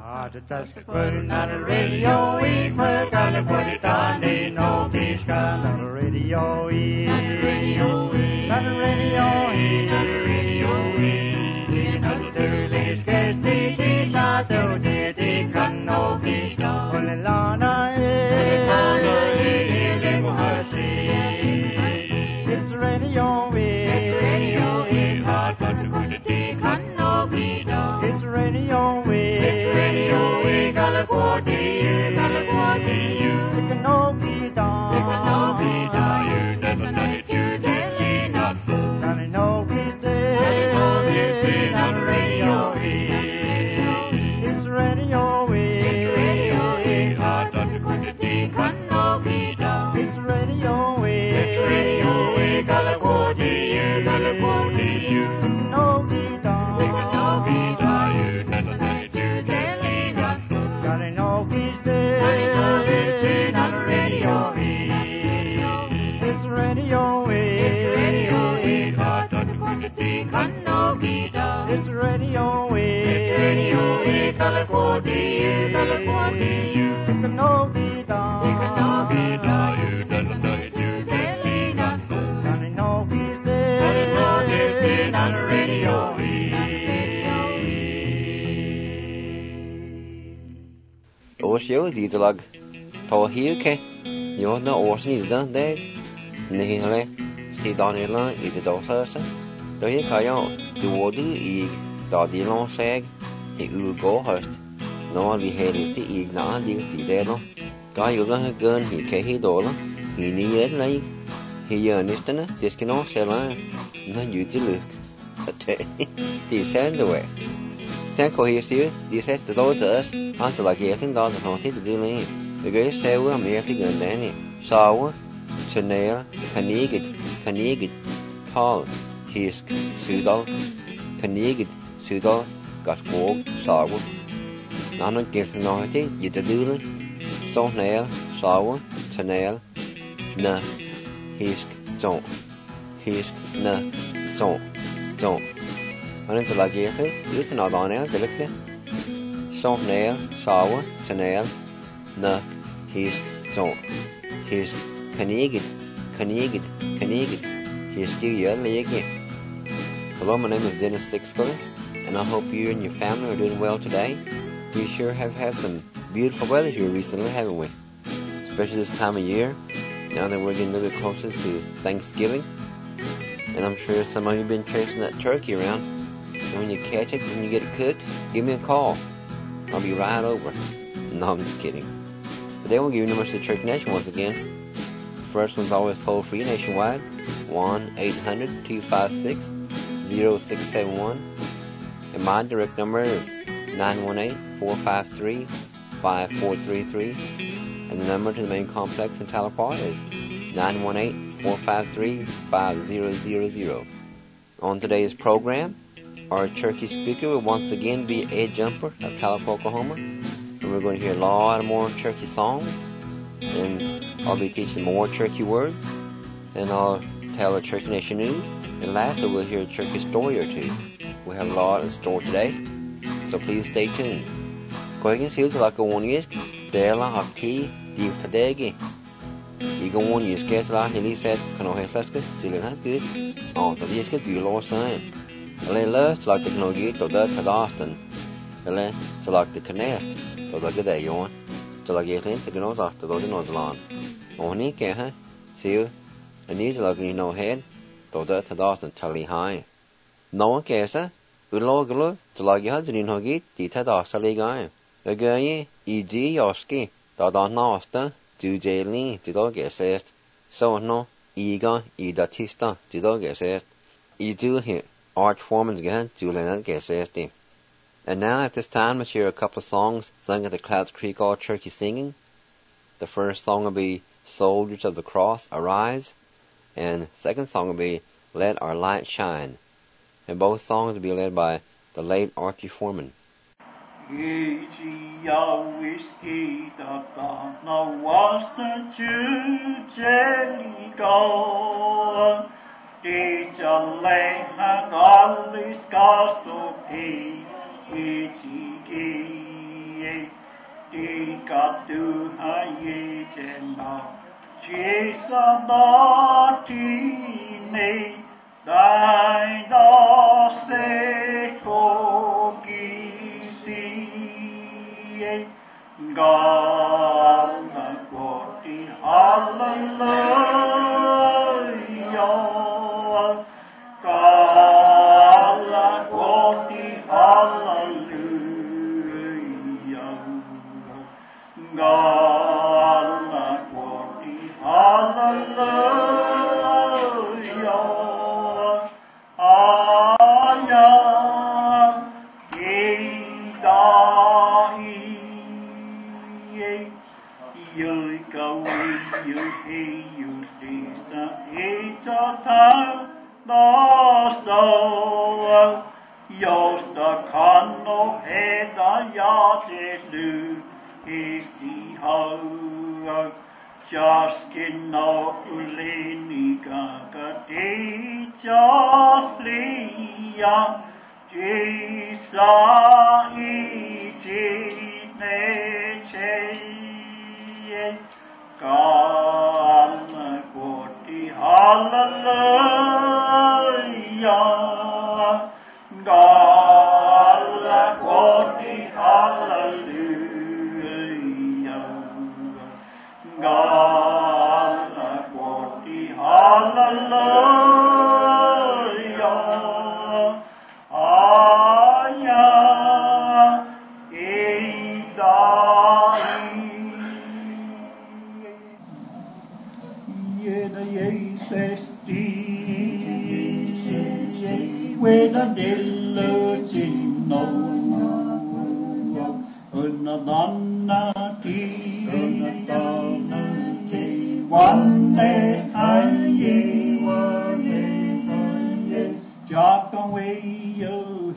Just putting on the radio, we put on the put it on, they know this kind of radio, on the radio, on the radio, on the radio, in the Sterling's guest, they teach out the day, they can know me, only Lana, it's radio, it's radio, hard but the good they can know me, it's radio, California, you can know me down. You can know me down. You never know it to telling us. And I know he's dead. I know he's been on the radio. It's radio. It's radio. Hard on the quantity can know me down. It's radio. It's radio. California, California, you can know me down. You can know me down. You never know it to telling us. I know he's dead. I know he's been on the radio. It's radio. It's radio. Hard on the quantity can know me down. It's radio. It's radio. California, California, you can know me down. You can know me down. You never know it to telling us. I know he's dead. I know he's been on the radio. Årsjö didelag ta hiuke jo na årsni dan dag nihile si danila I det dosasa då jag kan du I dadilon seg I ugo höst nå vi helste I na I det då ga ju den gun I ke hi dola I ni lei hi jönistene det ska nå sällan na jutulu det sände way Thank you, sir. This is the daughters. Answer like getting down the haunted to do it. The great sailor merely good Danny. Sour, Chanel, Canigit, Tall, Hisk, Sudal, Canigit, Sudal, got walk, sour. None of getting naughty, you the doodle. Salt nail, sour, Chanel, na, Hisk, don't. Hisk, na, don't. Until like yesterday, you can not on it, delicately. Soft nail, sour, Chanel, na, his, don't. His, canigit, he's still your leg again. Hello, my name is Dennis Sixscott, and I hope you and your family are doing well today. We sure have had some beautiful weather here recently, haven't we? Especially this time of year, now that we're getting a little closer to Thanksgiving. And I'm sure some of you have been chasing that turkey around. And when you catch it, when you get it cooked, give me a call. I'll be right over. No, I'm just kidding. Today we'll give you numbers to the Church Nation once again. The first one's always toll free nationwide. 1-800-256-0671. And my direct number is 918-453-5433. And the number to the main complex in Talipar is 918-453-5000. On today's program, our turkey speaker will once again be Ed Jumper of Talip, Oklahoma. And we're going to hear a lot more turkey songs. And I'll be teaching more turkey words. And I'll tell the Turkey Nation news. And lastly, we'll hear a turkey story or two. We have a lot in store today. So please stay tuned. Going to see like a 1 year, there la tea, deep tadegi. You go 1 year, guess la, he said, can I have left it? Still not good. Oh, the years get you lost time. Eller löst like the knogi to the Tadaston. Eller så like the Canest to the Gadayon. To like it into the nose after the Nozlan. Only can see you. And these like no head to the Tadaston tally high. No one cares, Uloglu to like you had in Hogi, the Tadastali guy. The guy, E.G. Yoski, the Don Nosta, do Jailin, the dog assessed. So no, Ega, Edatista, the dog assessed. You do here. Arch Foreman's again, Julian Gassesti. And now at this time, let's hear a couple of songs sung at the Clouds Creek All Turkey Singing. The first song will be Soldiers of the Cross, Arise. And the second song will be Let Our Light Shine. And both songs will be led by the late Archie Foreman. Dijaleng allis kastupi ichiki Di ka tu hai chen na chi sa da ti ne dai da se ko ki si God na ko ti hallelujah God na ko ti hallelujah God na ko ti hallelujah Josta kan och heda ja det nu isti hau Jaskin no uleni kaka te jaslia Jisa iti neche Kan koti hallelujah God koti hallelujah God koti hallelujah aya idai Yeda yesesti Weda dilla cinno Unna danna ti Wanne aye Jaka we yo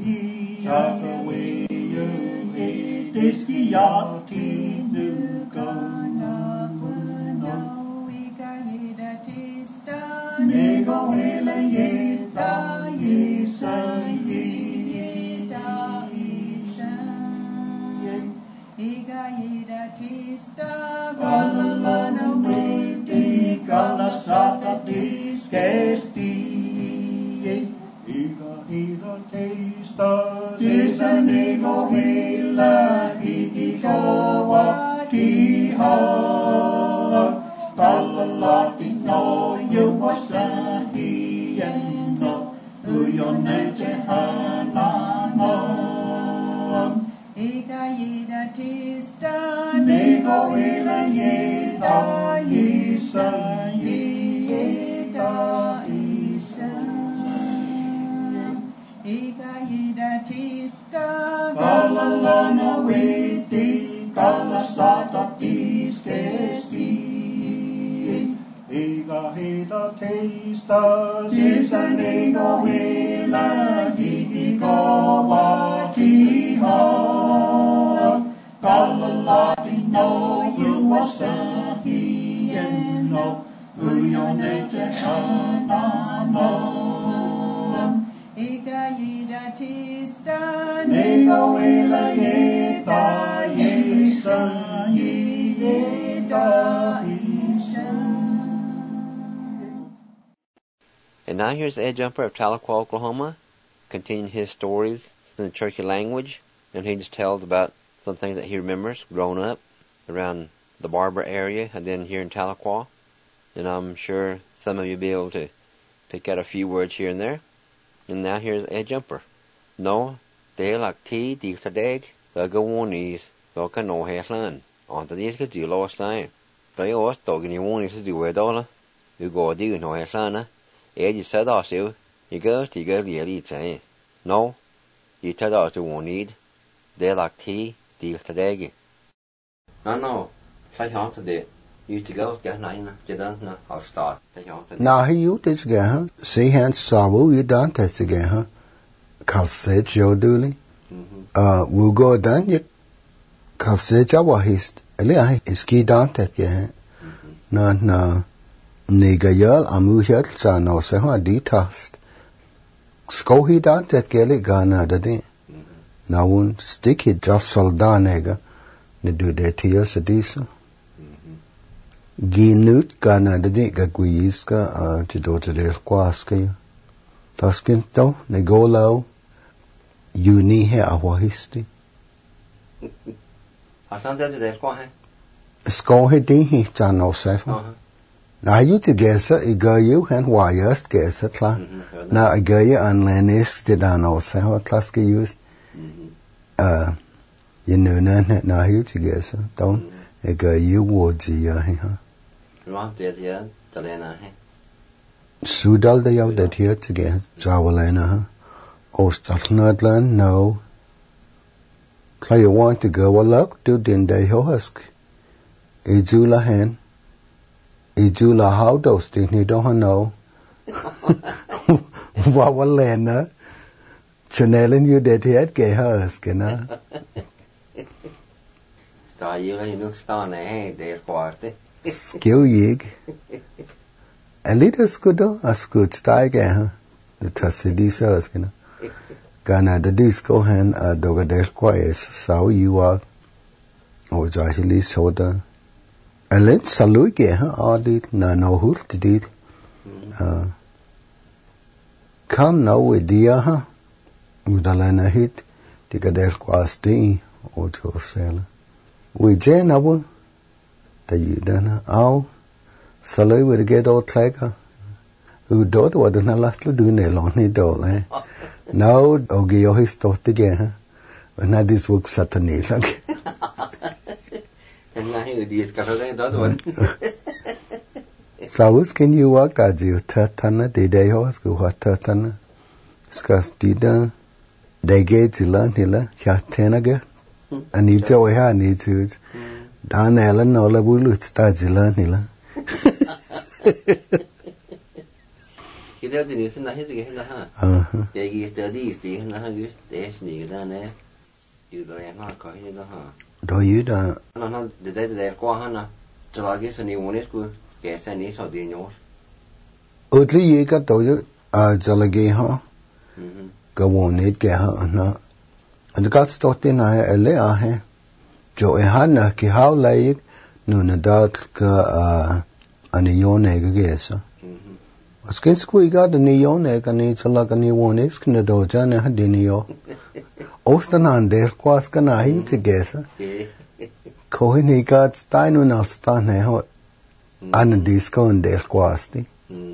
he Diski yati nuka Nego hele yeta yisa yeta isa Iga yida tista Galalana witi Galasata diskesti Iga hida tista Tisa nego hela Idigawa tiha Galalati no yuwasahi no Uyoneche hanano Ika yida tista Nego ila yeda yisa yeda isa Ika yida tista Galalana witi Galasata diskesti Iga hida tista Tisa nego hila Idigawa tiha Galalati no yuwasahi no Uyoneche hanano Iga yida tista Nego hila yeda yisa yeda isa And now here's Ed Jumper of Tahlequah, Oklahoma, continuing his stories in the Cherokee language, and he just tells about some things that he remembers growing up around the Barber area and then here in Tahlequah. And I'm sure some of you will be able to pick out a few words here and there. And now here's Ed Jumper. No, they like tea, dig, the gawonies, the cano haslan. On the disc do last time. They always dog in your warnings to do a dollar. You go do no haslana. Ed said also, you go to go the elite say. No, you tell us you won't need. They like tea, dig. No, such on today. You to go get nine, you don't know how start. Now he used this guy, see hands saw you done that again, huh? Carl said Joe Dooley. We'll go down you. Carl said Jawa his, his key done that again. No. Nigayal amushat sa no se ho ditast. Sko he done that gele gana da de. Na un sticky just soldanega. ne du det tia sedisa ginut kana de ga guiska ti do te del kwaska taskinto ne golo uni he awahisti asan te del kwa he sko he di hi chano sef na you te gesa I go you han wires gesa klar na I go you an lenis te dan also klaske used you know na you te gesa don't I go you would ya ha Ron te ya talena he Sudal de yaw det hier te ge zawalena ha Ostalnadland no Kla you want to go a look do din de hosk Ijula hen Ijula how those din he don't know Wawalena Chanelin you det hier ge hosk na Ta you la you sta ne he de kwarte Skill yig A little skudo a skud steige ha the tasidisa askina Gana the disco hen doga del quais sao you are o jahili soda a let saluke ha audit na no hult did come now with dia ha udalana hit diga del quas ti o to sel we je na bu ta yidana au salui with get old tlaga u dot wadana latla du ne lo ni do le No, ogi yo his tohti ge ha. Na this work satani lag. Na he diet ka re da do. Saus can you walk as you tatana de day hos go tatana. Skas dida de ge tilan hila chatena ge. Ani jo ha ni tu. Dan elen no la bulu sta jilan hila. Kita jenis na he ge na ha. Ye gi studies ti na ha gi stage ni da ne. You do ya na ka he da ha. Do you da Na de kwa ha na. Tra ge se ni wones ku ke se ni so di nyo. Utli ye ka to yo jalage ha. Ka wonet ke ha na. And got stotte na ele a he. Jo e ha na ki how like no na dat ka ani yone ge sa. Skins ku iga de nione ka ni chala ka ni wones kne do jane ha de niyo Ostanan der kwas ka na hi te gesa ko ni ka steinu na stan he ho an disco and der kwas ti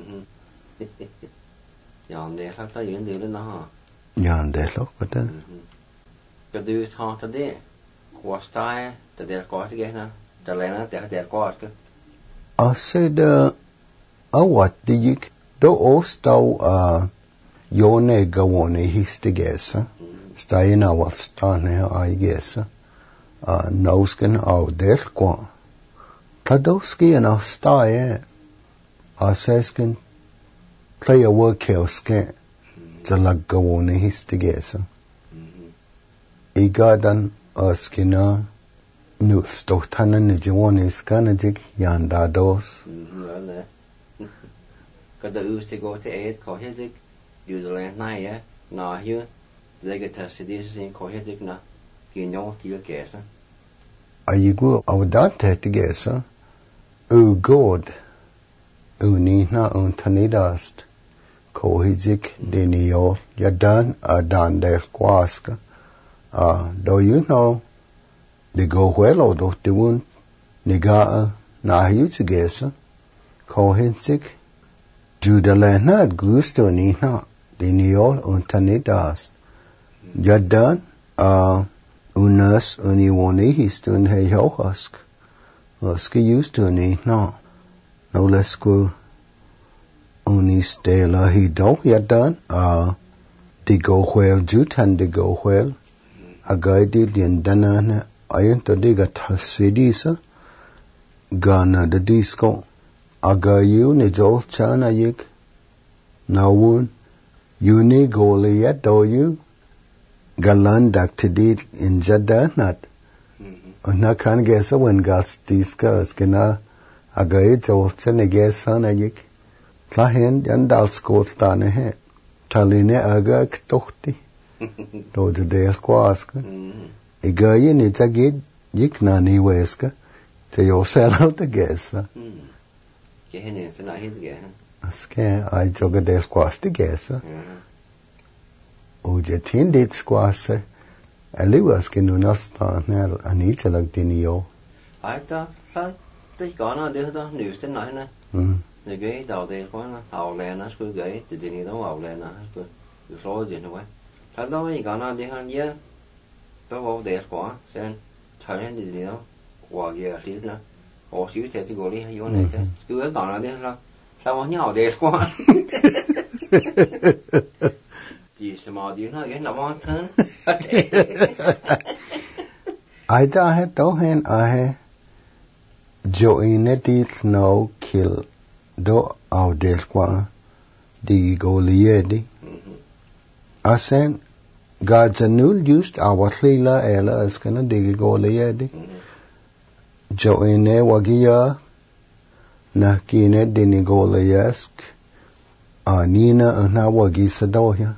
Yan de ha ta yin de na ha yan de lo ko ta Ka du ha ta de kwas ta ta der kwas ge na ta le na ta der kwas ka I said what do you do ostau yone gawone histigesa staina wat stane I guess nosken au delko Tadowski and staye asesken play a work hoske talag gawone histigesa igadan askina nu stohtana ne jawone skanadik yanda dos Kada u te go te e ko hedik New Zealand na ya na hier de ge tasidis in ko hedik na ki no ti gesa Ayigu awdate tigesa u god u ni na un tanidast ko hizik denio yadan adan de kwaska do you know de go huelo do te un niga na hiu tigesa ko hizik Judalena gusto ni na denio un tanidast yadan unas uniwoni histun he hohask oski used to ni no lesku unis de la hi do yadan de go well jutan de go well a guide din danana ayen to de gat sidisa gana de disco aga you ne jol chana yik nawun uni goli yet do you Galan daktidit in Jadanat. Na kan gesa when gas discuss kena agai jolchen gesa na yik. Klahen jandal skotane he. Taline aga ktohti. Do de kwaska. Igai ni tagid Yik na ni weska. Te yo sell out the gas. Cái hình này sẽ nói hết kìa. Ska I joga de squash the gas. O je tin dit squash. Ali was ke nu nasta na ani chalag dinio. Ai ta sai tôi có nó được đó nếu sẽ nói nè. Người cái đầu tiên có nó hậu lên nó cứ gãy từ từ nó hậu lên nó cứ số gì nữa. Thật đó mấy cái nó đi hơn nhớ. Tôi vào để quá xem thấy từ từ nó qua kia xíu nữa. Ồ xíu thế thì gọi đi hay này chứ. Cứ ở còn nó đi sao? Sao mà nhau để quá. Chỉ xem mà đi nó cái nó thân. Ai ta hết tao hen ai Joinetit no kill do au desqua di goliedi. Asen God's anul used our lila ela as kana di goliedi. Joine wagia na kine dini goliask anina na wagi sadoya.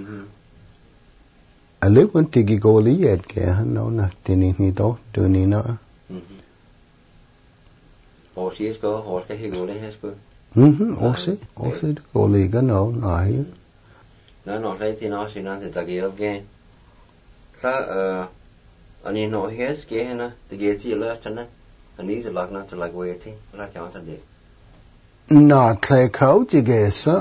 Alipun tigi golied ke no na dini ni do dunina. Ồ xí có hồ cái hình này hết cơ. Ồ xí có lý cái nào này. Nó thấy thì nó sẽ nói thì ta kia ok. Sa anh ấy nói hết cái này, thì cái gì là chân này, anh ấy sẽ làm nó sẽ làm vậy thì là chọn thật đấy. Nó thấy khâu chỉ cái sa,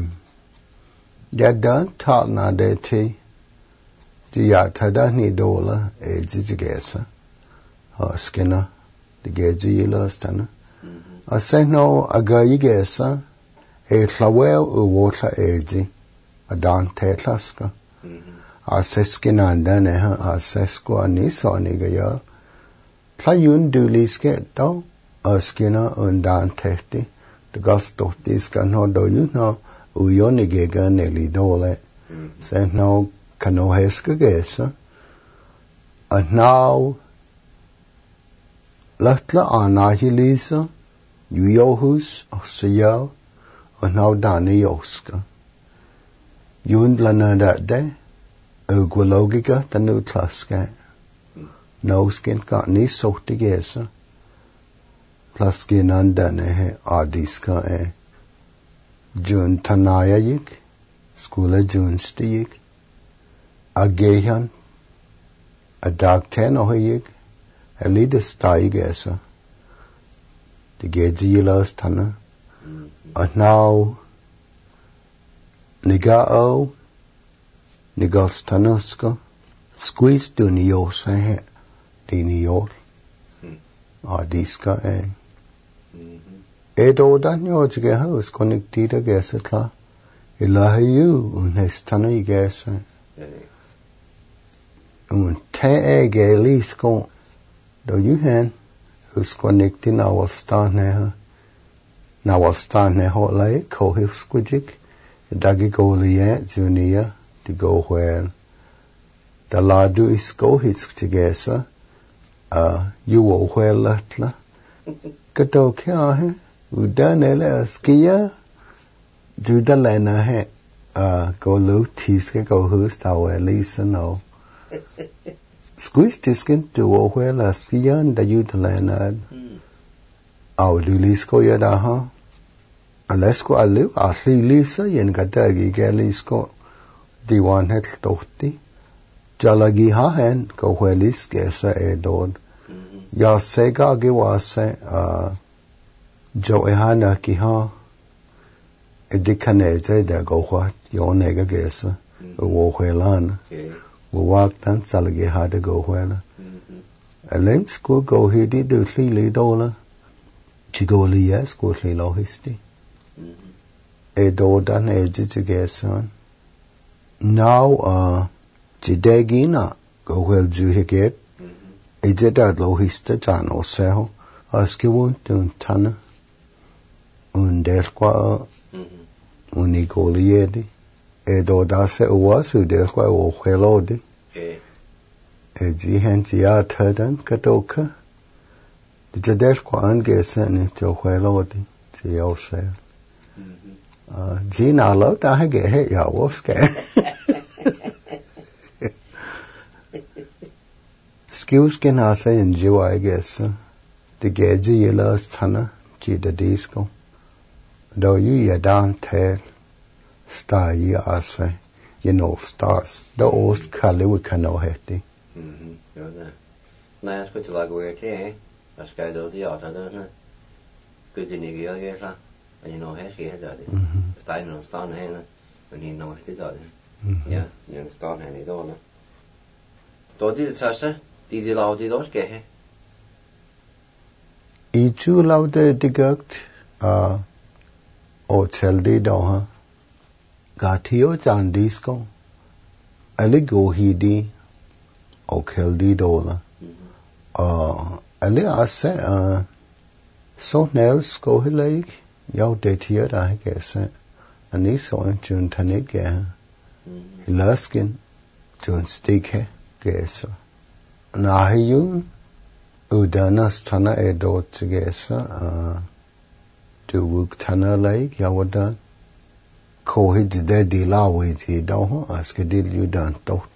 đã đón thọ na để thì giờ thay đó ni đô là chỉ cái sa, họ skin nó, thì cái gì là chân. Aseno agayigesa tlawel uwotla eji adan tetlaska aseskinanda neha asesko aniso anigaya tlayun duliske do askina undan tehti dagastotiska no doyu no uyonigega nelidole seno kanoheska gesa now latla anahilisa Yohus Oseo and now Danioska. Yun lana that day, Ugwalogiga, the new Tlaska. No skin got ni so together. Plaskin andane Ardiska Jun Tanaya yik, Skula Jun Stiik, Agehan, a dark ten or yik, a leader staigesa. The geji las tana. And now Nigao Nigos tanaska squeeze to Nio sahe di Nio Diska Edo danyo jige house connected gesatla Ilahayu unhestana igesa te gelisko do you hen who's connecting our star ho lai ko hif squijik dagi go liye junia to go where the ladu is go his together you will where latla kato kya hai udanele skia juda lena hai go lu tis ke go hus tawe listen no Squeeze tiskin to where la skian da yutlana au lisko yada ha alesko alu asli lisa yen gadagi gelisko diwan het tohti jalagi ha hen ko whelis gesa edod ya sega ge wase jo ehana ki ha edikane je da go what yonega gesa wo whelana we walk down salage had to go where a lens school go he did do clearly dollar chigoli yes go lo history e do dan e jigeson now jidegina go well ju higet e jedad lo history jan o sel aski won tun tana un derqua unigoliedi e do da se uwasu derqua o helodi e ji hen ji a tadan katoka de derqua angesa ne to helodi ji o se ji na lo ta ha ge he ya wo ske Skills can also enjoy, I guess. The gauge yellows tana, the disco. Though you don't tell, star ye ase, you know stars. The old color we can know hefty. You're there. Nice, but you like where it is, that's guy does the art, doesn't it? Good in the year, yes, and you know, he had that. I don't stand hand when he knows the other. Yeah, you understand any dollar. Don't you, sister? Did you allow the doors get here? Each you allowed the guct, or tell the door, got here on disco. Ali go hidi, or kill the dollar. Ali ase, so nails go he like, yaw det here, I guess. And he saw him June Tanik, he laskin, June stick, guess. Now he yun, Udanas Tana Edo together, to work Tana like, Yawadan. Ko he did the deal with he don't ask a deal you don't talk.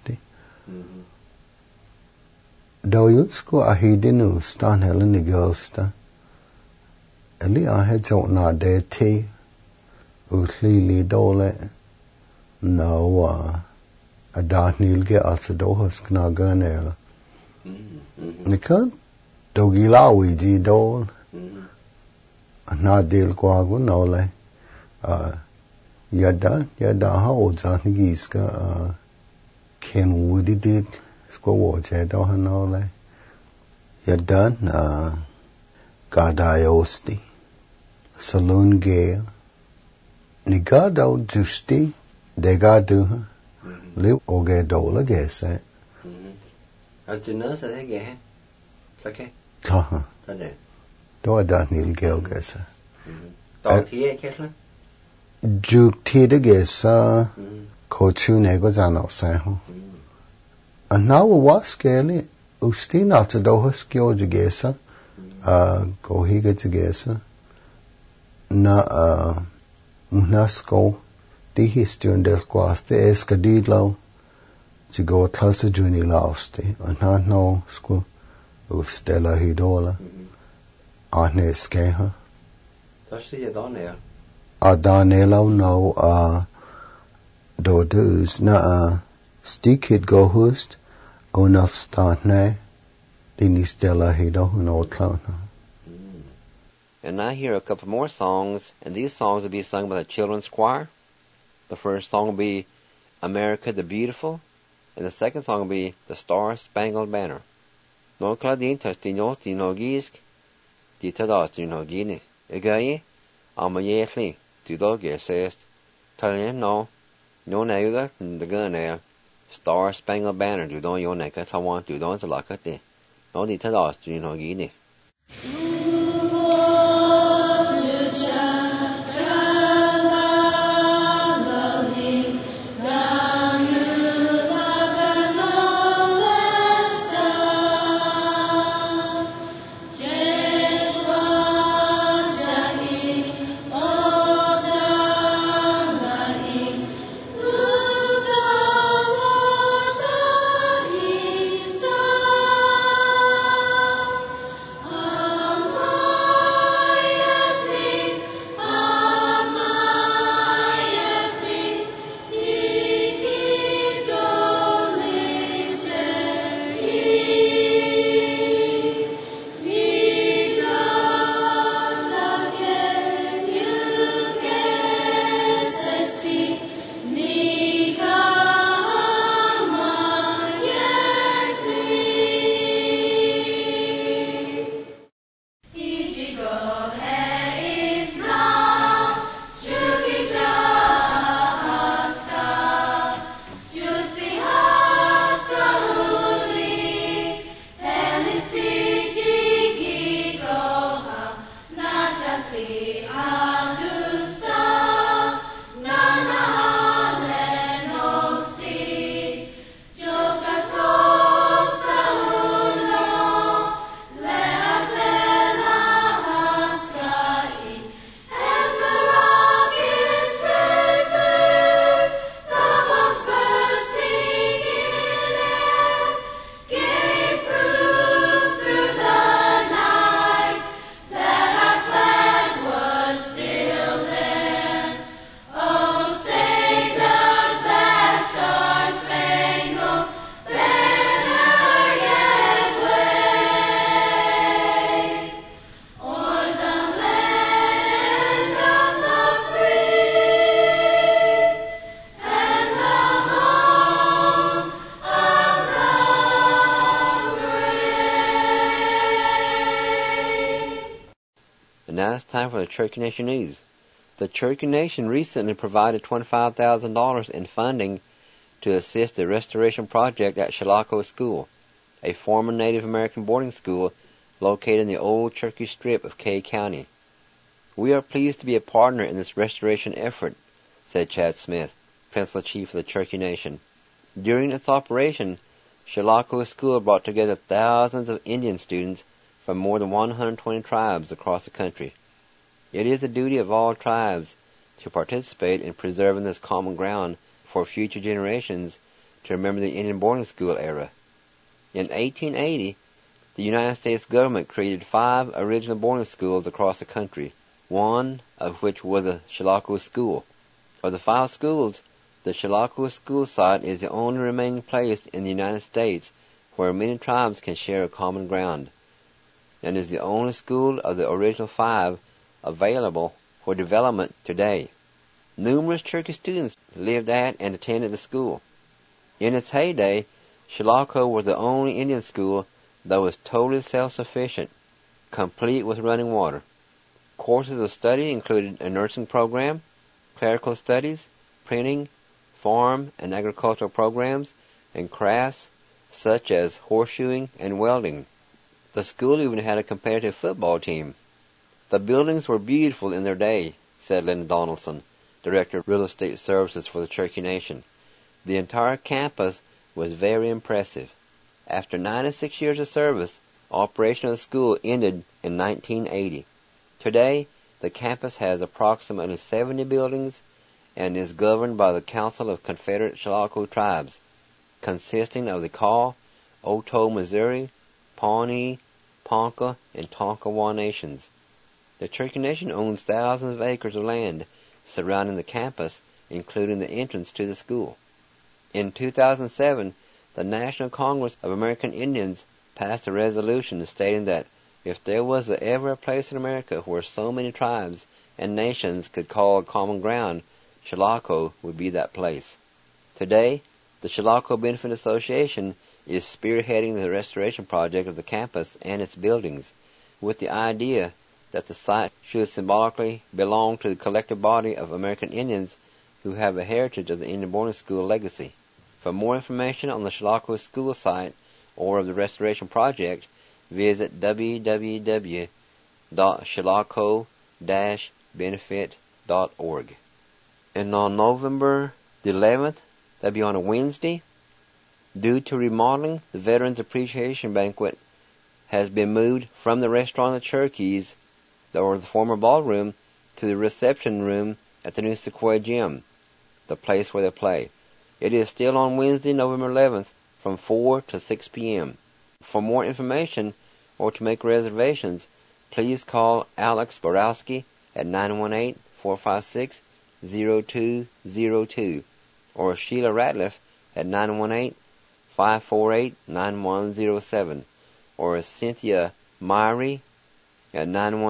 Though you school a hidden stand Helen the ghost. Ali I had so not there tea. Utlili dole. No, a dark nil get out the doors knaganel. Nikan, dogila we dole. Not deal quagu nole. Yada, how old Giska, Ken Woody did, squaw watch at Ohanole. Yada, Gadaiosti, Saloon Gale, Nigado Justi, Degadu, Live Ogedola, guess, eh? How'd you nurse it again? Okay. Do I don't need Gale, guess. Dog here, Kessler? Juk Tida guess, Cochu Negozano, Saho. And now was scaly, Ustin after Dohus George Gessa, go he gets a guesser. Na, Munasco, the history and del quaste, escadillo, to go closer juni lauste, and not no school, Stella Hidola, Arne Skeha. That's the down there. Danelo no, do do's na, stickit go host, o not start ne, dini Stella Hido, no clown. And now hear a couple more songs, and these songs will be sung by the children's choir. The first song will be America the Beautiful, and the second song will be The Star Spangled Banner. No Claudine Tastino Tino Gisk, Ditadas Tino Gini, Egaye, Amayetli, Tido Gesest, Talian no Nayuga, the gun air, Star Spangled Banner, do don't your neck, I want to don't lock at the no Ditadas Tino Gini. now it's time for the Cherokee Nation News. The Cherokee Nation recently provided $25,000 in funding to assist the restoration project at Chilocco School, a former Native American boarding school located in the old Cherokee Strip of Kay County. We are pleased to be a partner in this restoration effort, said Chad Smith, Principal Chief of the Cherokee Nation. During its operation, Chilocco School brought together thousands of Indian students from more than 120 tribes across the country. It is the duty of all tribes to participate in preserving this common ground for future generations to remember the Indian boarding school era. In 1880, the United States government created 5 original boarding schools across the country, one of which was the Chilocco School. Of the 5 schools, the Chilocco School site is the only remaining place in the United States where many tribes can share a common ground, and is the only school of the original 5 available for development today. Numerous Cherokee students lived at and attended the school. In its heyday, Chilocco was the only Indian school that was totally self-sufficient, complete with running water. Courses of study included a nursing program, clerical studies, printing, farm and agricultural programs, and crafts such as horseshoeing and welding. The school even had a competitive football team. The buildings were beautiful in their day, said Linda Donaldson, Director of Real Estate Services for the Cherokee Nation. The entire campus was very impressive. After 96 years of service, operation of the school ended in 1980. Today, the campus has approximately 70 buildings and is governed by the Council of Confederate Chilocco Tribes, consisting of the Kaw, Otoe, Missouri, Pawnee, Ponca, and Tonkawa nations. The Cherokee Nation owns thousands of acres of land surrounding the campus, including the entrance to the school. In 2007, the National Congress of American Indians passed a resolution stating that if there was ever a place in America where so many tribes and nations could call common ground, Chilocco would be that place. Today, the Chilocco Benefit Association is spearheading the restoration project of the campus and its buildings, with the idea that the site should symbolically belong to the collective body of American Indians who have a heritage of the Indian boarding school legacy. For more information on the Chilocco School site or of the restoration project, visit www.chilocco-benefit.org. And on November the 11th, that'll be on a Wednesday, due to remodeling, the Veterans Appreciation Banquet has been moved from the restaurant of the Cherokees, or the former ballroom, to the reception room at the new Sequoia Gym, the place where they play. It is still on Wednesday, November 11th, from 4 to 6 p.m. For more information or to make reservations, please call Alex Borowski at 918-456-0202 or Sheila Ratliff at 918-548-9107 or Cynthia Myrie at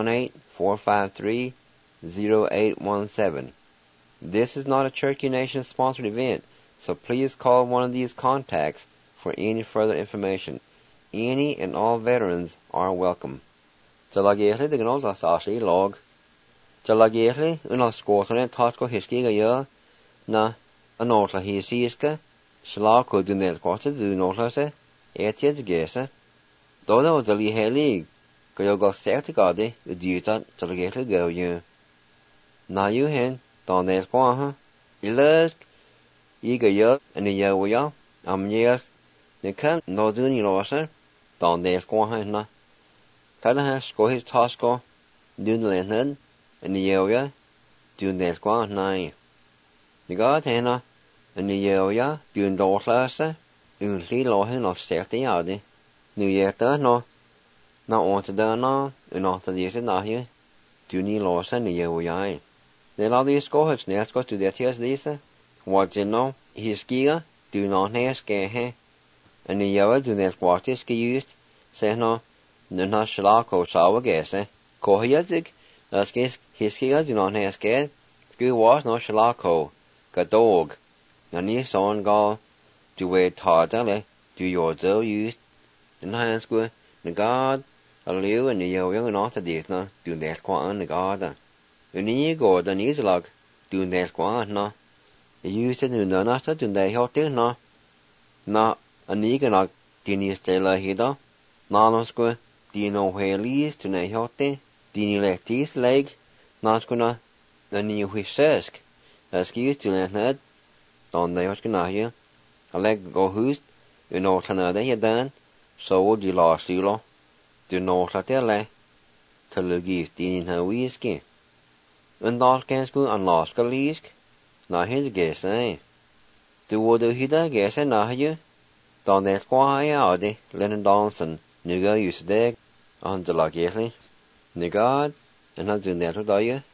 918-453-0817. This is not a Cherokee Nation sponsored event, so please call one of these contacts for any further information. Any and all veterans are welcome. Jalagéhli de gnos asasi log. Jalagéhli unos squatone tasko hiski gaya na anotla hisiska Chilocco dunel quarta du notlase etiet gesa. Dodo jaliheli go go certi gade udiuta jalagéhli go you. Na you hen donel qua ilus igaya and the yawya am yes ne kan no duni losa donel qua na. Kada has go his tasko dunelen and the yawya dunel qua nine. The god hena and the yawya dun dotlasa unli lohen of certi adi. Nu yeta no na on to da no not the yes na here duni losa ni yawya. The la these go his nest go to the tears these. What you know, his giga do not has he. And the yawa do not what is used, say no Chilocco saw guess, Kohiazik, as his giga do not has get, school was no Chilocco, ga dog, and ye son go, to wait tardale, do your do used, and hands go, the god, a liu and yo young not a date na, doing that qua on the garden. When you go, then is log, doing that qua na. You used to do not to do that hot na. Na, a nigger not, dini stella hida. Nanos go, dino whaleys to na hot dini let this leg, not gonna, the new whisk. Excuse to let head, don't they was gonna here. A leg go who's, you know, Canada here done, so would you lost you lo. Do not let their lay, till you give dini her whiskey. And all can go and lost a leask. Na his guess, eh? Do what do he da guess, eh, na you? Don't that quiet, Audi, Lennon Donson, nigga used to on the luggage, nigga, and not doing that to you.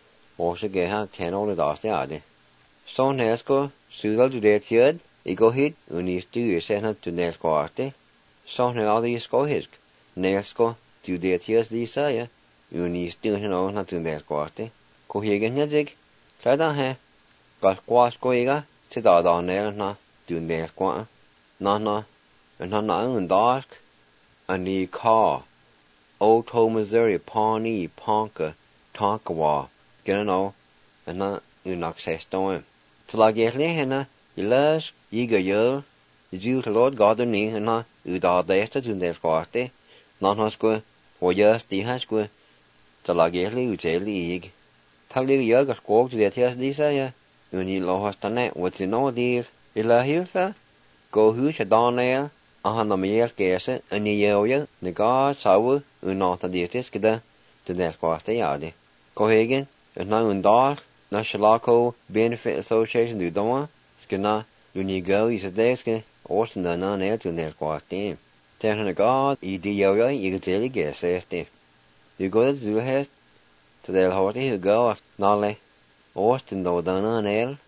Or she get her 10 all the dust, Audi. So Nesco, Sudal to that yard, he go hit, and he's to send her to Nesco Arte. So now the go his, Nesco, to that years, these say, and he's doing no, not to Nesco Arte. Go here again, Yazig, try down here. Got quash goiga, to da down there, na, doing that qua. Na, and and dark, and the car. Old Toe, Missouri, Pawnee, Ponca, Tonkawa, get know, and not in access to him. Till I get lehena, you last, ye go year, the Jew to Lord God and me, and not, you da there to do that quarter, not has go, or just the has go, till I get you tell league. Tell you you got squawk to that yes, this ya. When you lost the net, what's in all these? You la here, sir? Go who should down there, on the meal guess it, and the area, the guard, sour, and not the deities, get to that quarter yard. Go again, and now in dark, Nashalaco Benefit Association do don't skina, when you go, you said there's Austin the non air to that quarter. Then the guard, you the area, you can tell you guess, you go to the head, to the horty who go, Nolly. Austin do Donanel,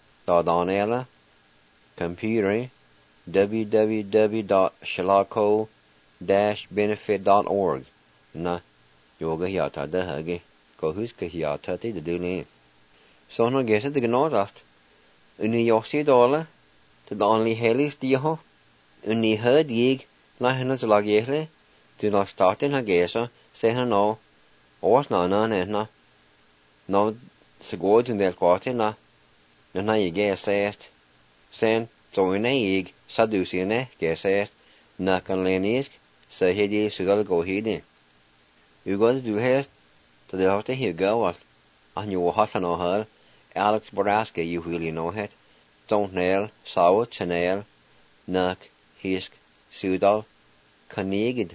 computer, www.shalaco-benefit.org. Na, yoga hiata da hagi, go huska hiata ti the duli. So no guess it the gnodast. Uni yosi dollar, to the only helis diho, uni heard yig, la hennas lagiere, do not start in her gesa, say her no, or na. No. Så går til det kvarter na, når jeg gør sæst, sen så jeg så du siger gør sæst, når kan lænisk, så hedder så gå hide. Du går til du hest, så det har det her gør, han jo har han og Alex Boraska you really know it, don't nail, sauer, chanel, nak, hisk, sudal, kanigid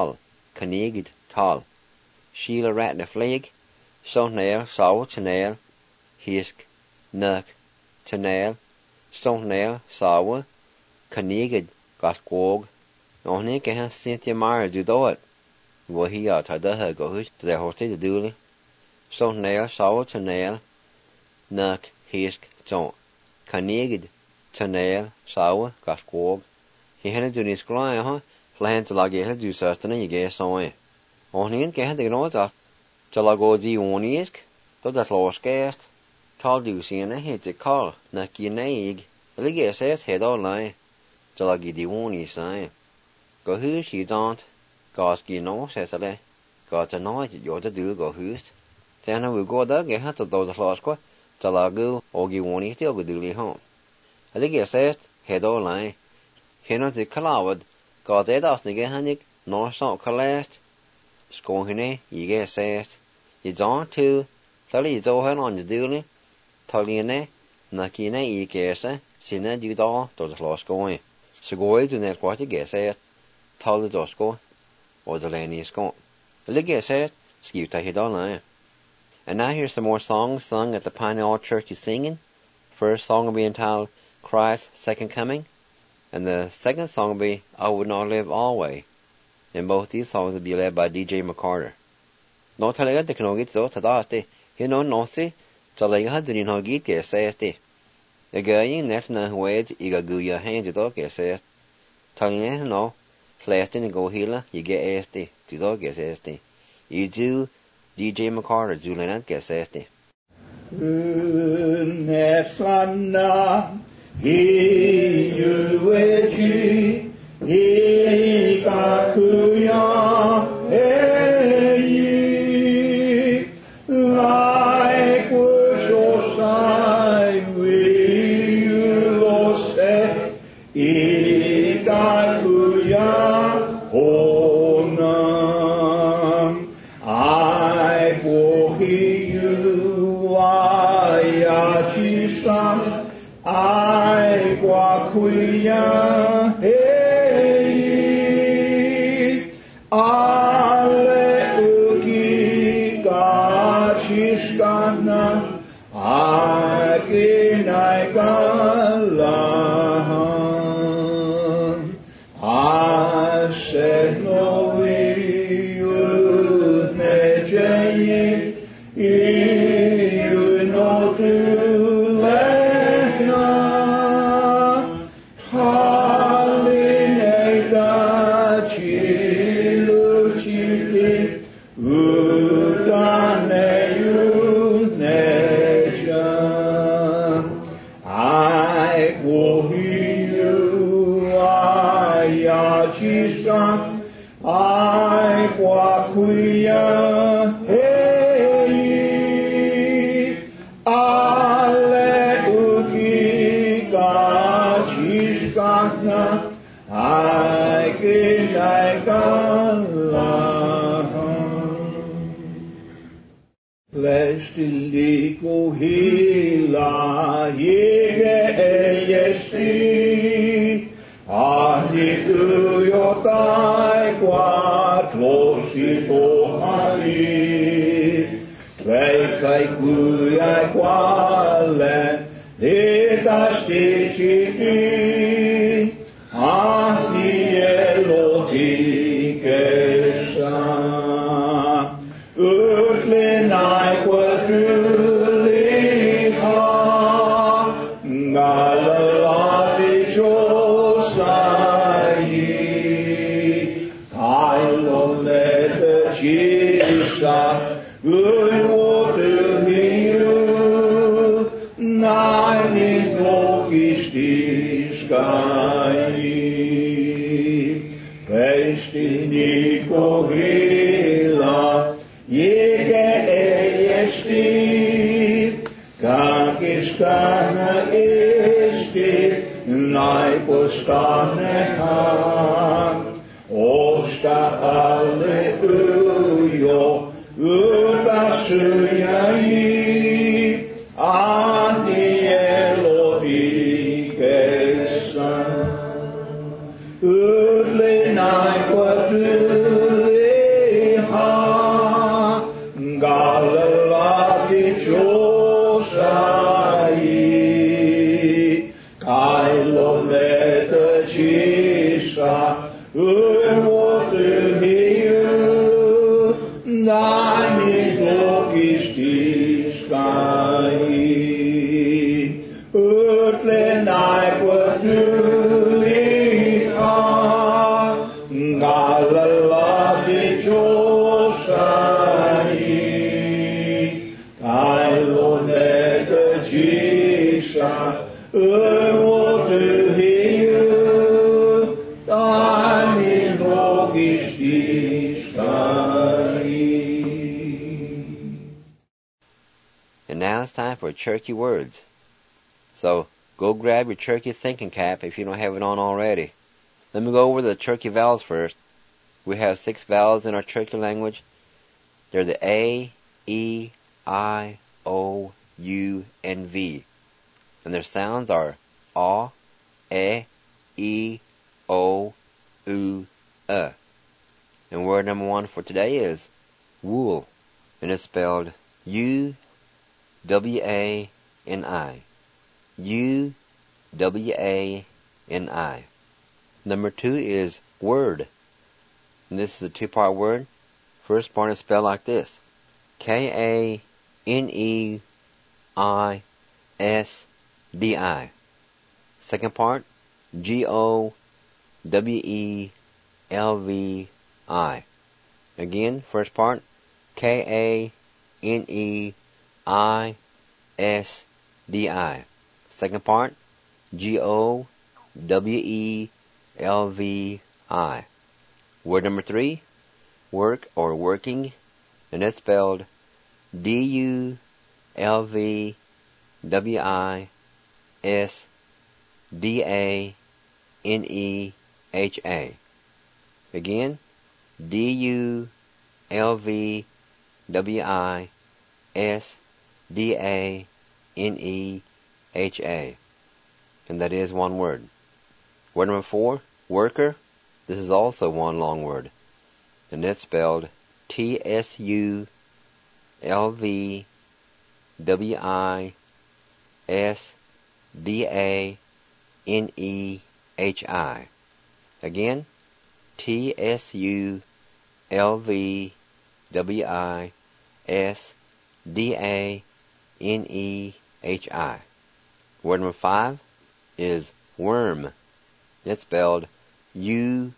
tal, Sheila Ratner Flag. Sonnair, sauer, chanel, hisk, nuk, chanel, sonnair, sauer, kanigid, got quog. Only can Cynthia Meyer do it. Well, he ought to the goes to the horse to do. Sonnair, sauer, chanel, nuk, hisk, son, kanigid, chanel, sauer, got quog. He had to do this cry, Flan to like it, do sustenance, you guess on. Only can the know that. Till I go the onisk, to that lost guest. Tall do see in a hit the call, knock your nag. The guess says head all line. Till I get the oni sign. Go who she don't. God's give no, says a got to know it, you're to do go who's. Then I will go there, get her to do the lost qua. Till I go, or give oni still go do home. The guess says head all line. Here not the cloud. Got that off the get no salt collast. Skåhene, you get says, you don't too, tell you so on the duly, tell you ne, nakine, you guess, sinna you do, to the lost going. So go to net what you guess, tell the dosco, or the lane is gone. The guess says, skip to hit on. And now here's some more songs sung at the Pioneer Church is singing. First song will be entitled Christ's Second Coming, and the second song will be I Would Not Live Always. And both these songs will be led by DJ McCarter. No talaga de knogit so tadaste. Hino no si talaga hadrin hogit ke saste. The guy net na wed iga guya hand to ke saste. Talaga no flastin and go hila you get este to dog ke saste. You do DJ McCarter Julian ke saste. Nesana he you Ikakuya And now it's time for Cherokee Words. So, go grab your Cherokee thinking cap if you don't have it on already. Let me go over the Cherokee vowels first. We have 6 vowels in our Cherokee language. They're the A, E, I, O, U, and V. And their sounds are A, E, O, U, And word number 1 for today is wool. And it's spelled U-W-A-N-I. U-W-A-N-I. Number 2 is word. And this is a 2-part word. First part is spelled like this. K-A-N-E-I-S-D-I. Second part, G-O-W-E-L-V-I. Again, first part, K-A-N-E-I-S-D-I. Second part, G-O-W-E-L-V-I. Word number 3, work or working, and it's spelled D-U-L-V-W-I-S-D-A-N-E-H-A. Again, D-U-L-V-W-I-S-D-A-N-E-H-A. And that is one word. Word number 4, worker. This is also one long word. And it's spelled T-S-U-L-V-W-I-S-D-A-N-E-H-I. Again, TSULVWISDANEHI. Word number 5 is worm. It's spelled UTSIYA.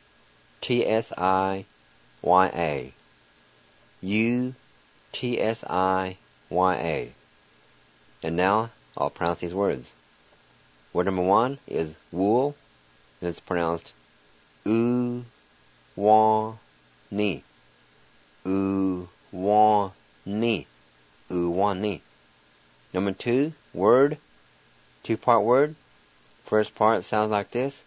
UTSIYA. And now I'll pronounce these words. Word number 1 is wool, and it's pronounced U-wa-ni. U-wa-ni. U-wa-ni. Number 2, word, 2-part word. First part sounds like this.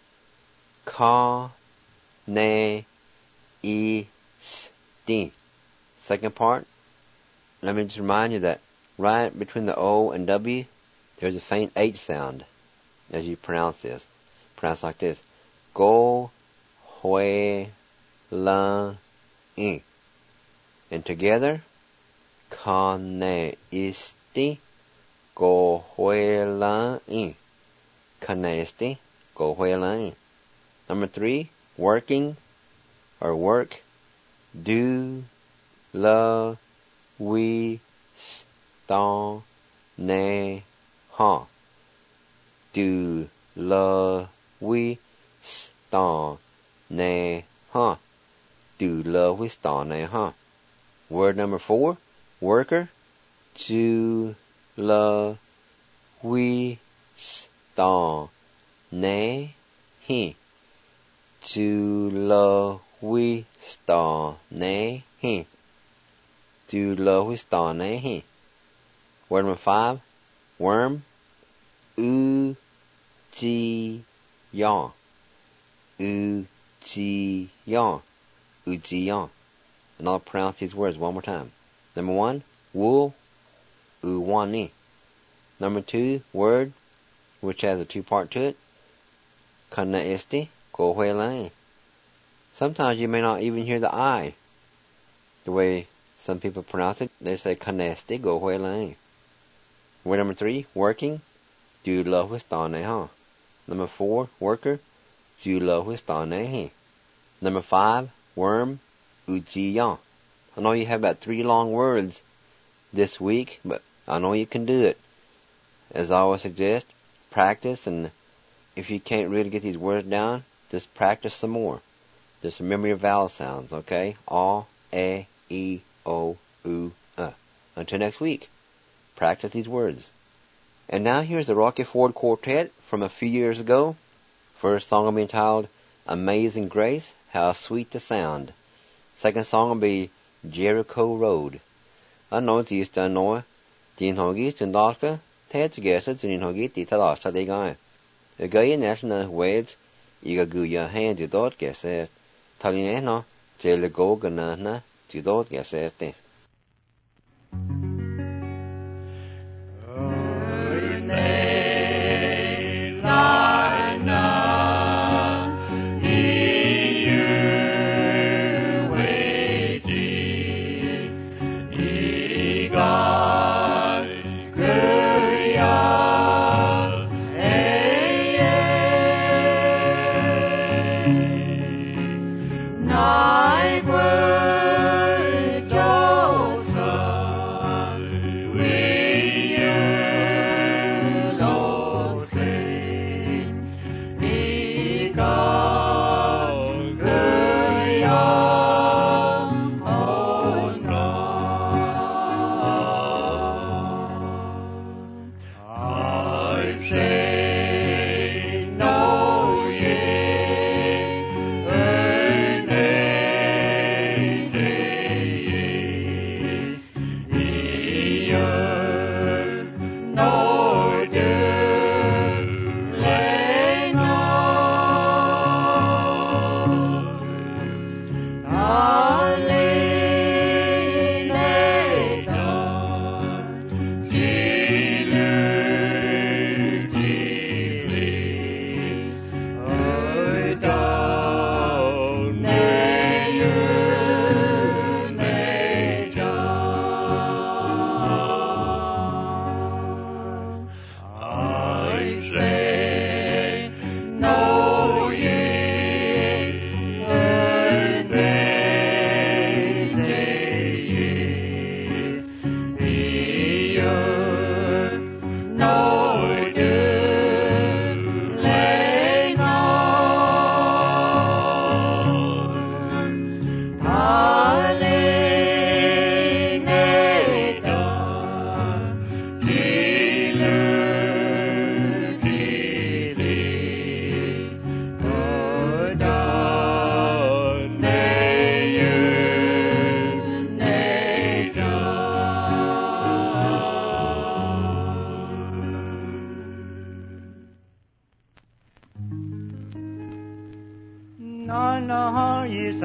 Ka-ne-i-sti. Second part, let me just remind you that right between the O and W, there's a faint H sound as you pronounce this. Pronounce like this. Go, hue, la, I. And together, ka-ne-isti, go, hue, la, I. Ka-ne-isti, go, hue, la, I. Number 3, working or work. Do, la, we, sta, ne, ha. Do, la, we, sta, ne, ha. Do, la, we, sta, ne, ha. Word number 4, worker. Do, la, we, sta, ne, hi. Do, la, we, sta, ne, hi. Do, la, we, sta, ne, hi. Word number 5, worm. U-ji-ya. U-ji-ya. U-ji-ya. And I'll pronounce these words one more time. Number 1, wool. U-wa-ni. Number 2, word, which has a 2-part to it. Ka-ne-isti, go hue la. Sometimes you may not even hear the I. The way some people pronounce it, they say ka-ne-isti, go hue la. Word number 3, working. Do, la, we, sta, ne, ha. Number 4, worker. Do, la, we, sta, ne, hi. Number 5, worm. U-ji-ya. I know you have about 3 long words this week, but I know you can do it. As I always suggest, practice, and if you can't really get these words down, just practice some more. Just remember your vowel sounds, okay? A, E, I, O, U, Until next week, practice these words. And now here's the Rocky Ford Quartet from a few years ago. First song will be entitled Amazing Grace, How Sweet the Sound. Second song will be Jericho Road. I know it's used to know. Din hogi stundalka, ted gesa din hogi tita lasta de guy. A guy national waves, iga guya hand to dot gesa. Talineno, jele go gana to dot gesa.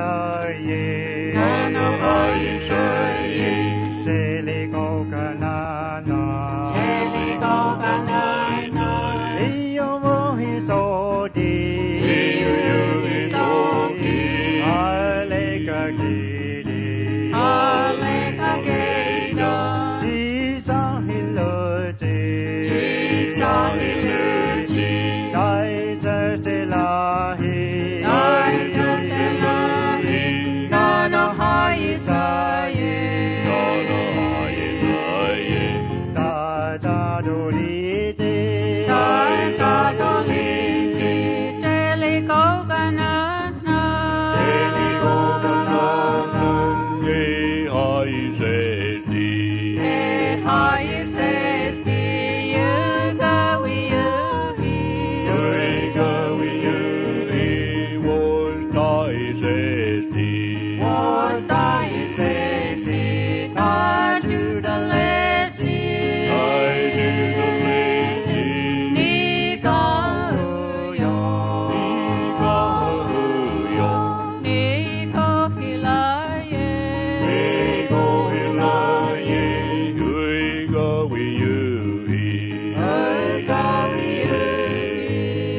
Israel. Nano ha Israel. Jericho Kanana. Jericho Kanana. Iyo mo hisodi. Iyo hisodi. Aleka gidi. Aleka gida. Jisa hiloji. Jisa hiloji. Dai jastelahi. Dai jastelahi. Nano ha Israel. Nano ha Israel. Da jadolite. Da jadolite. Jericho Kanana. Jericho Kanana. Ye hai zedi. Hai sesti yuga wiyuhi. Yuga wiyuhi. Was dai zedi. Was dai sesti God to the lazy. Dai judolesi. Nika huyo. Ika huyo. Nika hilaye. Ego hilaye. Yuga wiyuhi. Yuga wiyuhi.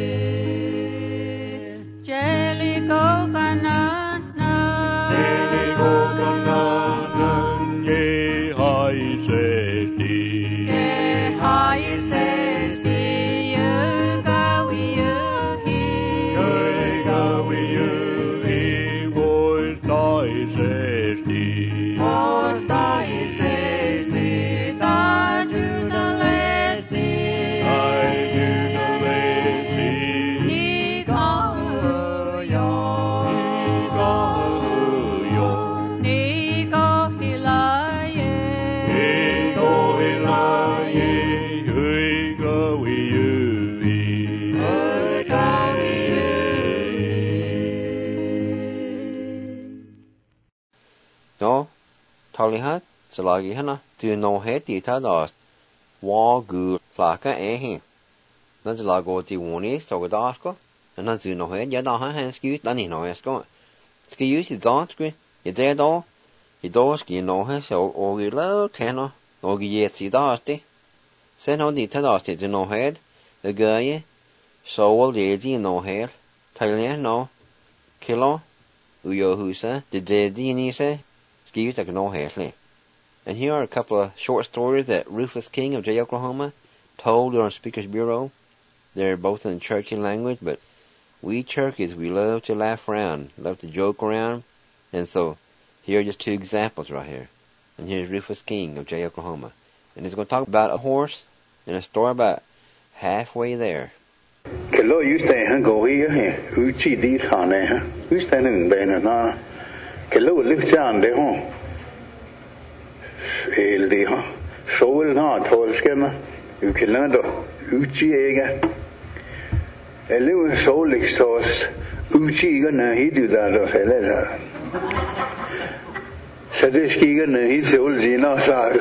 Jericho Kanana. Jericho Kanana. Ye hai zedi. Hai sesti yuga wiyuhi. Yuga wiyuhi. Was dai zedi. Was dai sesti God to the lazy. Dai judolesi. Nika huyo. Ika huyo. Nika hilaye. Ego hilaye. Yuga wiyuhi. Yuga No, Talihat, Salagi Hana, do no head the Tadas, Wa Gu Flaka Ehi. Nazalago di Wuni, Sogadasco, and Nazu no head, Yadaha and Skew, Danny no esco. Ski the Donskri, you dead all, you doski no head, so or you low tenor, or yet see dusty. Send on the Tadasti to no head, the guy, so old lady no head, Thailand no, Kilo, Uyo Husa, the dead Dinise, Ski like no head. And here are a couple of short stories that Rufus King of J. Oklahoma told on Speaker's Bureau. They're both in Cherokee language, but we Cherokees, we love to laugh around, love to joke around, and so here are just two examples right here. And here's Rufus King of J. Oklahoma. And he's going to talk about a horse and a story about halfway there. Kilo you stay and go here, Uchi these on there, you standing there now. Kilo lift down there home. The so will not hold schema. You can learn the Uchi egg. A little soul sauce. Uchi gonna he do that or say later. Sadisky gonna he's old Gina.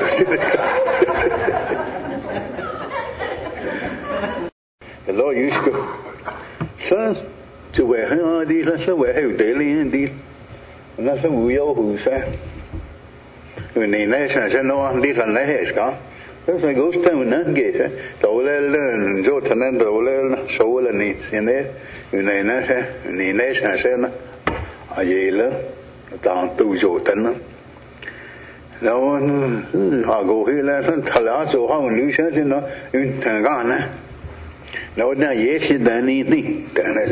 Hello, you go. Sons to where these lessons were held daily indeed. And that's a wheel who said. When the nation said, no, these are the heads, come. That's a ghost town, none gate. Dole learn, Jotan and Dole, soul and needs in there. When the nation said, a yellow, down to Jotan. Now, I'll go here and tell us how new says, you know, in Tangana. Now, yes, you done anything.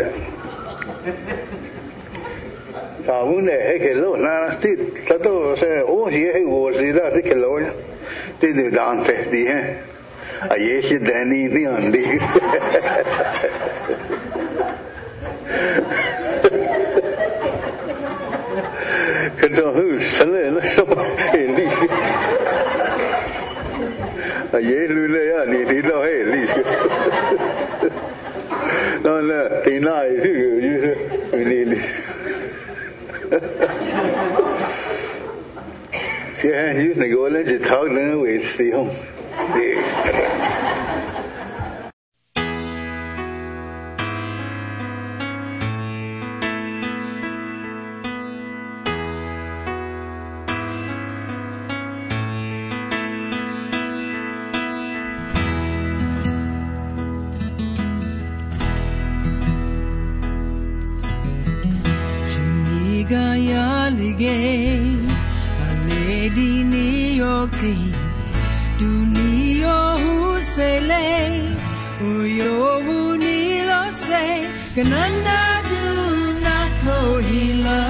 I wouldn't heck alone. Now, still, Tato said, oh, here was the Kilo. Did the dance, the I yes, you done anything on the. Because who's selling so at least. I yes, Lula, need no at least. No, deny you need. Yeah, you can go and just talk now with see home. Igayalige, a lady Niyoki, Dunio Husele, Uyo Unilo say, Gananda do not hila.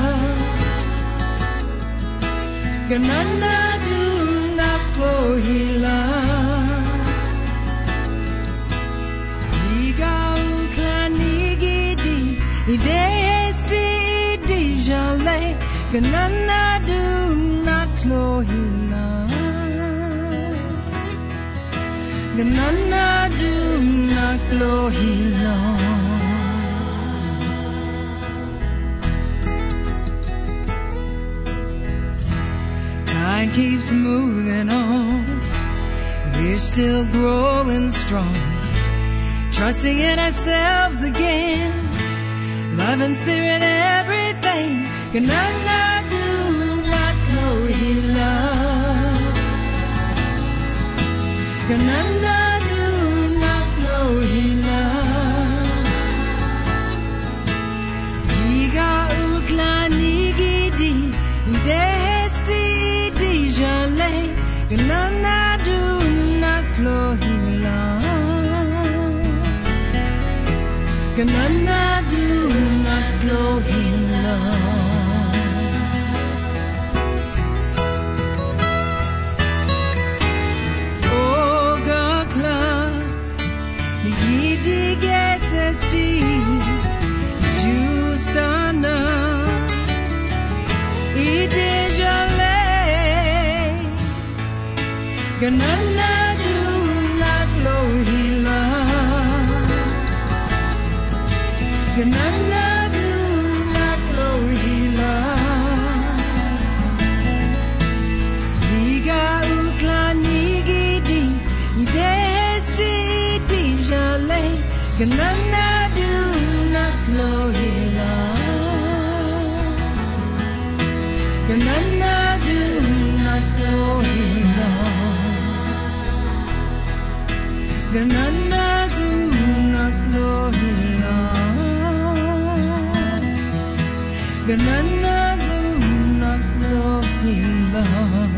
Gananda do not hila. Iga uklanigidi, idesti dijale, Gananda do not hila. Gananda do not hila. Time keeps moving on. We're still growing strong, trusting in ourselves again. Love and spirit, everything. Ganana do not flow love. Ganana do not flow love. Iga uklanigidi, desti dijale. Ganana do not flow love. Ganana do not flow love. Esti justana idejale ganana jula flohila ganana jula flohila diga uklanigidi idesti dijale ganana do not flow love. Ganana do not flow love. Ganana do not flow love. Ganana do not flow love.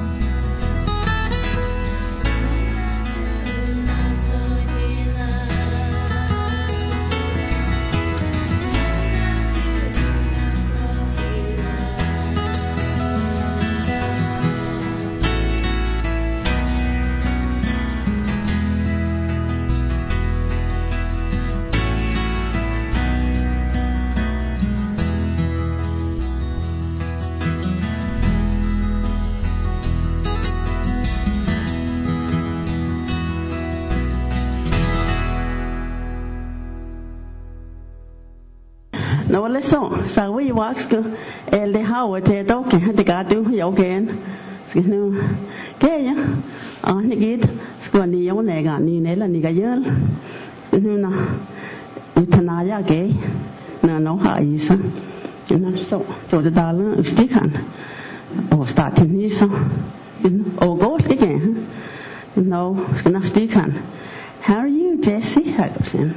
Nå så vi vokske det har til dog det gør du jo igen skal nu kan jeg og ni git skal ni jo nega ni nella ni gajel nu na utanaya ge na no har isa nu så det daler stikan og starte ni så og gå igen no skal na stikan. How are you, Jessie? How goes in?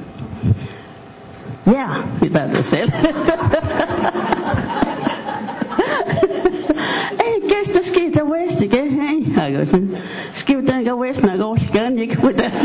Yeah, that was it. Hey, guess the ski to west again. Hey, I goes in. Ski to go west, and I go again. You with that.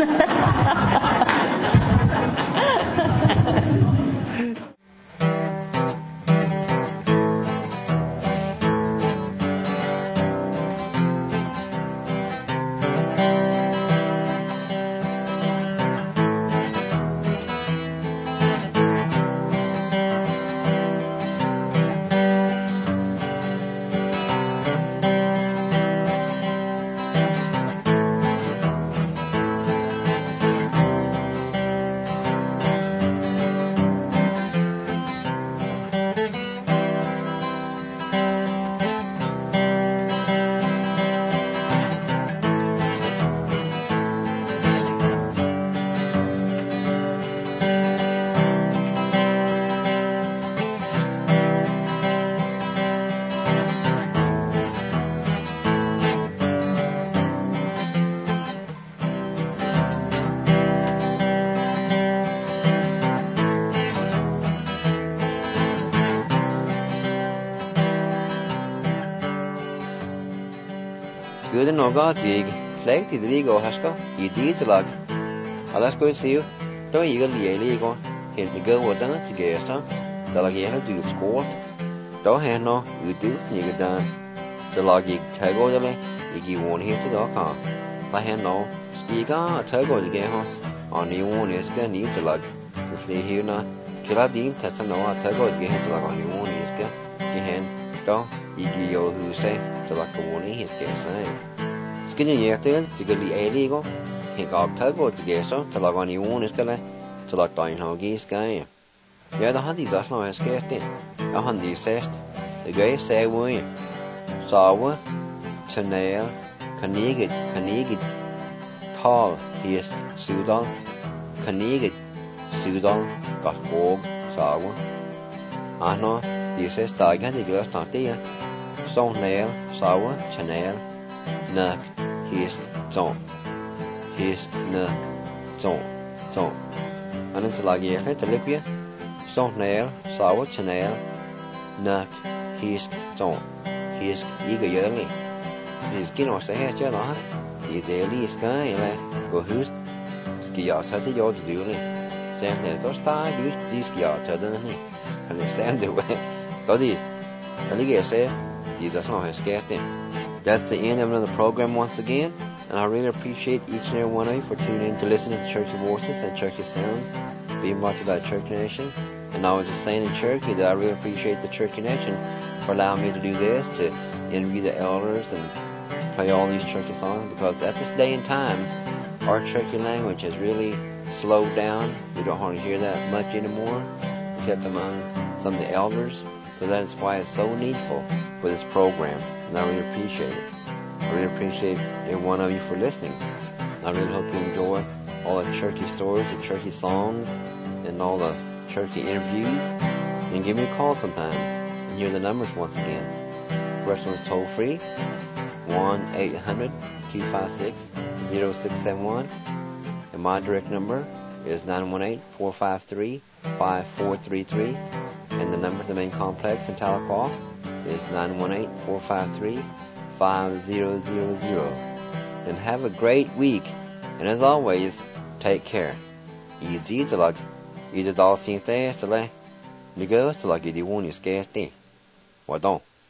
good no God dig, like the Ligo Haska, you did the log. Let's go see you. Don't you get the illegal? Hit the girl with done together. The log you do score. Don't have no, you do, you get done. The log you tag over the you give one here to dog on. I have no, you got a tag over the game on the one is going to need the log. If they hear now, kill out the intestine, no, I tag over the game to log on the one is good. You hand, don't, you give your who say, to like the one is good. Skinny year to get the illegal. He got tag over the game to log on the one is good. To like dying how geese guy. Yeah, the handy does not have scared in. A handy says, the guy say, William. Sawa, Chanel, Kanigit, Tall, he is Sudan, Kanigit, Sudan, got Hog, Sawa. I know, this says, I got the girls not there. So nail, Sawa, Chanel, Nuck, he is Zon. He is Nuck, Zon. And it's like yes, to live you. So nail, Sawa, Chanel, Nuck, he is Zon. He is eager yearly. He's getting off the head, you know. He's daily sky, go who's ski out to your duty. Stand there, those stars use these ski out to the knee. And they stand the way. Doddy, the Liga says, he does not have scared them. That's the end of another program once again. And I really appreciate each and every one of you for tuning in to listen to Churchy Voices and Churchy Sounds being brought to you by Churchy Nation. And I was just saying in Cherokee that I really appreciate the Churchy Nation for allowing me to do this, to interview the elders and to play all these Cherokee songs, because at this day and time, our Cherokee language has really slowed down. We don't hardly hear that much anymore, except among some of the elders. So that is why it's so needful for this program, and I really appreciate it. I really appreciate every one of you for listening. I really hope you enjoy all the Cherokee stories, the Cherokee songs, and all the Cherokee interviews. And give me a call sometimes. And hear the numbers once again. First one is toll free, 1-800-256-0671. And my direct number is 918-453-5433. And the number to the main complex in Tahlequah is 918-453-5000. And have a great week. And as always, take care. You did like you did all seen things to lay. You go to like you do one you scared thing. Well, don't.